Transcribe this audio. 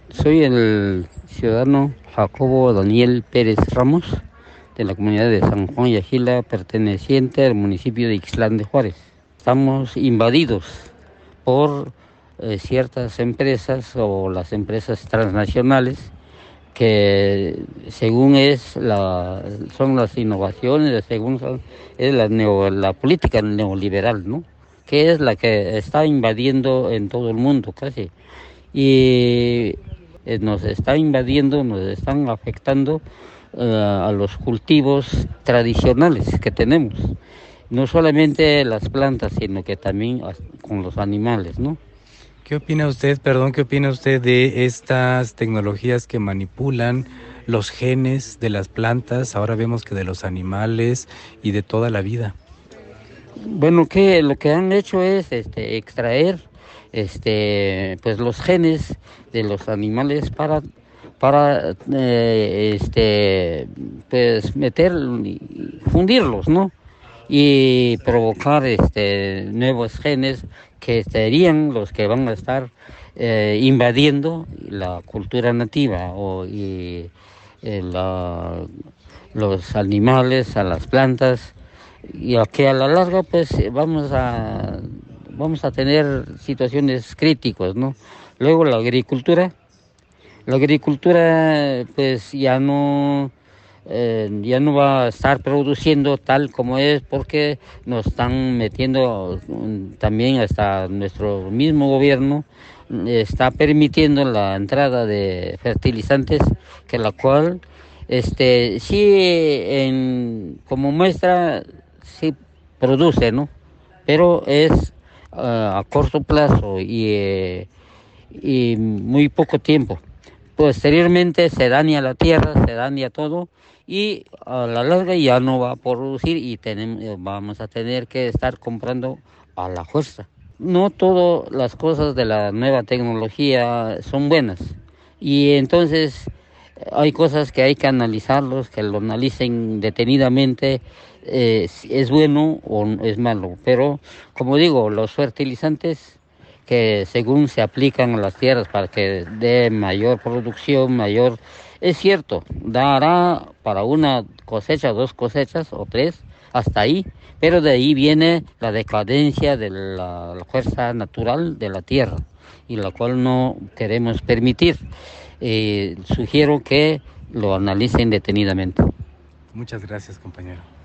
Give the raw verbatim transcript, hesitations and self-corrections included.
Soy el ciudadano Jacobo Daniel Pérez Ramos, de la comunidad de San Juan Yajila, perteneciente al municipio de Ixtlán de Juárez. Estamos invadidos por eh, ciertas empresas o las empresas transnacionales que según es la son las innovaciones, según son, es la, neo, la política neoliberal, ¿no? Que es la que está invadiendo en todo el mundo casi. Y eh, nos está invadiendo, nos están afectando uh, a los cultivos tradicionales que tenemos. No solamente las plantas, sino que también con los animales, ¿no? ¿Qué opina usted, perdón, qué opina usted de estas tecnologías que manipulan los genes de las plantas? Ahora vemos que de los animales y de toda la vida. Bueno, que lo que han hecho es este, extraer este, pues los genes de los animales para para eh, este pues meter fundirlos, ¿no? Y provocar este nuevos genes que serían los que van a estar eh, invadiendo la cultura nativa o y, eh, la, los animales, a las plantas, y a que a la larga pues vamos a vamos a tener situaciones críticas, ¿no? Luego la agricultura, la agricultura pues ya no eh, ya no va a estar produciendo tal como es porque nos están metiendo um, también hasta nuestro mismo gobierno está permitiendo la entrada de fertilizantes que la cual este sí en como muestra sí produce, ¿no? Pero es uh, a corto plazo y, eh, y muy poco tiempo. Posteriormente se daña la tierra, se daña todo y a la larga ya no va a producir y tenemos, vamos a tener que estar comprando a la fuerza. No todas las cosas de la nueva tecnología son buenas y entonces hay cosas que hay que analizarlos, que lo analicen detenidamente, eh, si es bueno o es malo. Pero, como digo, los fertilizantes que según se aplican a las tierras para que dé mayor producción, mayor... Es cierto, dará para una cosecha, dos cosechas o tres, hasta ahí, pero de ahí viene la decadencia de la, la fuerza natural de la tierra, y la cual no queremos permitir. Eh, sugiero que lo analicen detenidamente. Muchas gracias, compañero.